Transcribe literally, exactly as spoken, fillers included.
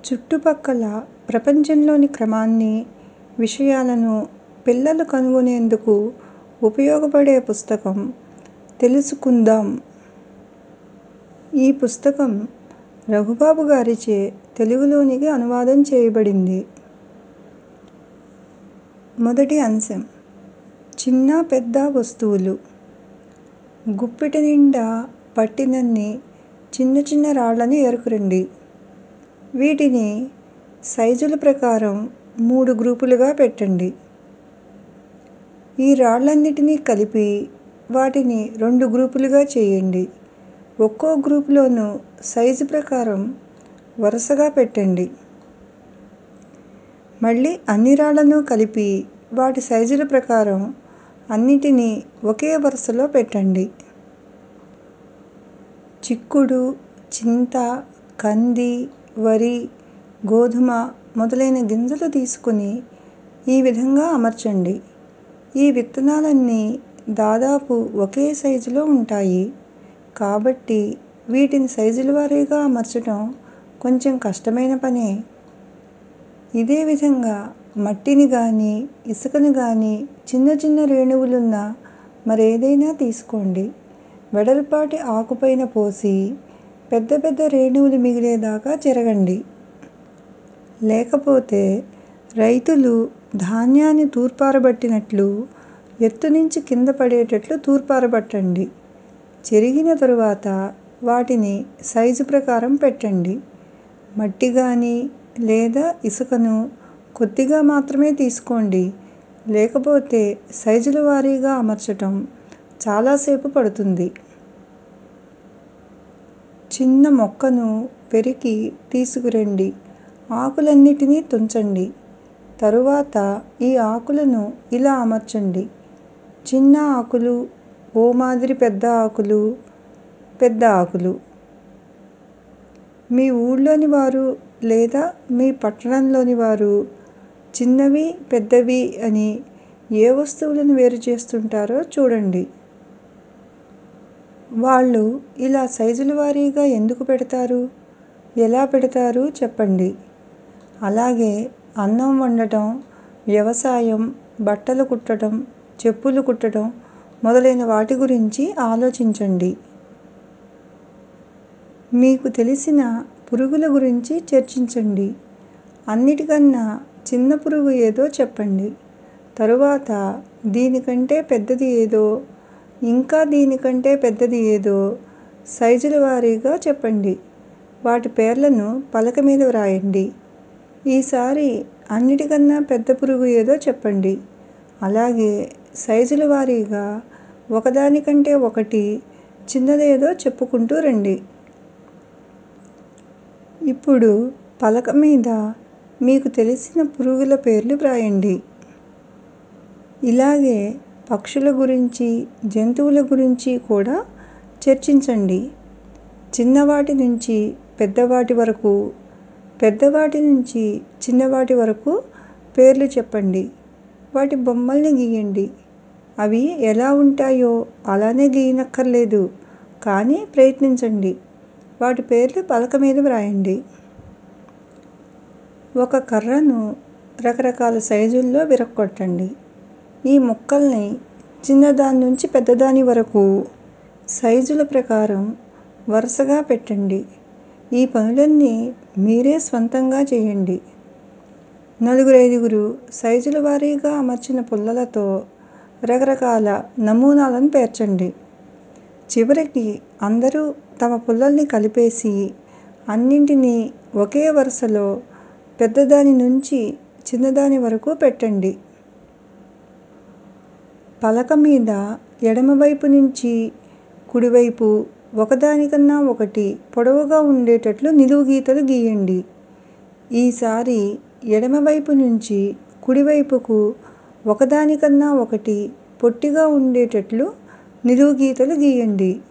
చుట్టుపక్కల ప్రపంచంలోని క్రమాన్ని, విషయాలను పిల్లలు కనుగొనేందుకు ఉపయోగపడే పుస్తకం తెలుసుకుందాం. ఈ పుస్తకం రఘుబాబు గారిచే తెలుగులోనికి అనువాదం చేయబడింది. మొదటి అంశం చిన్న పెద్ద వస్తువులు. గుప్పెట నిండా పట్టినన్ని చిన్న చిన్న రాళ్ళను ఏరుకురండి. వీటిని సైజుల ప్రకారం మూడు గ్రూపులుగా పెట్టండి. ఈ రాళ్ళన్నిటినీ కలిపి వాటిని రెండు గ్రూపులుగా చేయండి. ఒక్కో గ్రూపులోనూ సైజు ప్రకారం వరుసగా పెట్టండి. మళ్ళీ అన్ని రాళ్ళను కలిపి వాటి సైజుల ప్రకారం అన్నిటినీ ఒకే వరుసలో పెట్టండి. చిక్కుడు, చింత, కంది, వరి, గోధుమ మొదలైన గింజలు తీసుకుని ఈ విధంగా అమర్చండి. ఈ విత్తనాలన్నీ దాదాపు ఒకే సైజులో ఉంటాయి కాబట్టి వీటిని సైజుల వారీగా అమర్చటం కొంచెం కష్టమైన పనే. ఇదే విధంగా మట్టిని గానీ, ఇసుకను గానీ చిన్న చిన్న రేణువులున్న మరేదైనా తీసుకోండి. వెడల్పాటి ఆకుపైన పోసి పెద్ద పెద్ద రేణువులు మిగిలేదాకా చెరగండి. లేకపోతే రైతులు ధాన్యాన్ని తూర్పారబట్టినట్లు ఎత్తు నుంచి కింద పడేటట్లు తూర్పారబట్టండి. చెరిగిన తరువాత వాటిని సైజు ప్రకారం పెట్టండి. మట్టి గానీ లేదా ఇసుకను కొద్దిగా మాత్రమే తీసుకోండి. లేకపోతే సైజుల వారీగా అమర్చటం చాలాసేపు పడుతుంది. చిన్న మొక్కను పెరికి తీసుకురండి. ఆకులన్నిటినీ తుంచండి. తరువాత ఈ ఆకులను ఇలా అమర్చండి. చిన్న ఆకులు, ఓ మాదిరి పెద్ద ఆకులు, పెద్ద ఆకులు. మీ ఊళ్ళోని వారు లేదా మీ పట్టణంలోని వారు చిన్నవి, పెద్దవి అని ఏ వస్తువులను వేరు చేస్తుంటారో చూడండి. వాళ్ళు ఇలా సైజుల వారీగా ఎందుకు పెడతారు, ఎలా పెడతారు చెప్పండి. అలాగే అన్నం వండటం, వ్యవసాయం, బట్టలు కుట్టడం, చెప్పులు కుట్టడం మొదలైన వాటి గురించి ఆలోచించండి. మీకు తెలిసిన పురుగుల గురించి చర్చించండి. అన్నిటికన్నా చిన్న పురుగు ఏదో చెప్పండి. తరువాత దీనికంటే పెద్దది ఏదో, ఇంకా దీనికంటే పెద్దది ఏదో సైజుల వారీగా చెప్పండి. వాటి పేర్లను పలక మీద వ్రాయండి. ఈసారి అన్నిటికన్నా పెద్ద పురుగు ఏదో చెప్పండి. అలాగే సైజుల వారీగా ఒకదానికంటే ఒకటి చిన్నదేదో చెప్పుకుంటూ రండి. ఇప్పుడు పలక మీద మీకు తెలిసిన పురుగుల పేర్లు వ్రాయండి. ఇలాగే పక్షుల గురించి, జంతువుల గురించి కూడా చర్చించండి. చిన్నవాటి నుంచి పెద్దవాటి వరకు, పెద్దవాటి నుంచి చిన్నవాటి వరకు పేర్లు చెప్పండి. వాటి బొమ్మల్ని గీయండి. అవి ఎలా ఉంటాయో అలానే గీయనక్కర్లేదు, కానీ ప్రయత్నించండి. వాటి పేర్లు పలక మీద వ్రాయండి. ఒక కర్రను రకరకాల సైజుల్లో విరగ్గొట్టండి. ఈ ముక్కల్ని చిన్నదాని నుంచి పెద్దదాని వరకు సైజుల ప్రకారం వరుసగా పెట్టండి. ఈ పనులన్నీ మీరే స్వంతంగా చేయండి. నలుగురైదుగురు సైజుల వారీగా అమర్చిన పుల్లలతో రకరకాల నమూనాలను పేర్చండి. చివరికి అందరూ తమ పుల్లల్ని కలిపేసి అన్నింటినీ ఒకే వరుసలో పెద్దదాని నుంచి చిన్నదాని వరకు పెట్టండి. పలక మీద ఎడమవైపు నుంచి కుడివైపు ఒకదానికన్నా ఒకటి పొడవుగా ఉండేటట్లు నిలువు గీతలు గీయండి. ఈసారి ఎడమవైపు నుంచి కుడివైపుకు ఒకదానికన్నా ఒకటి పొట్టిగా ఉండేటట్లు నిలువు గీతలు గీయండి.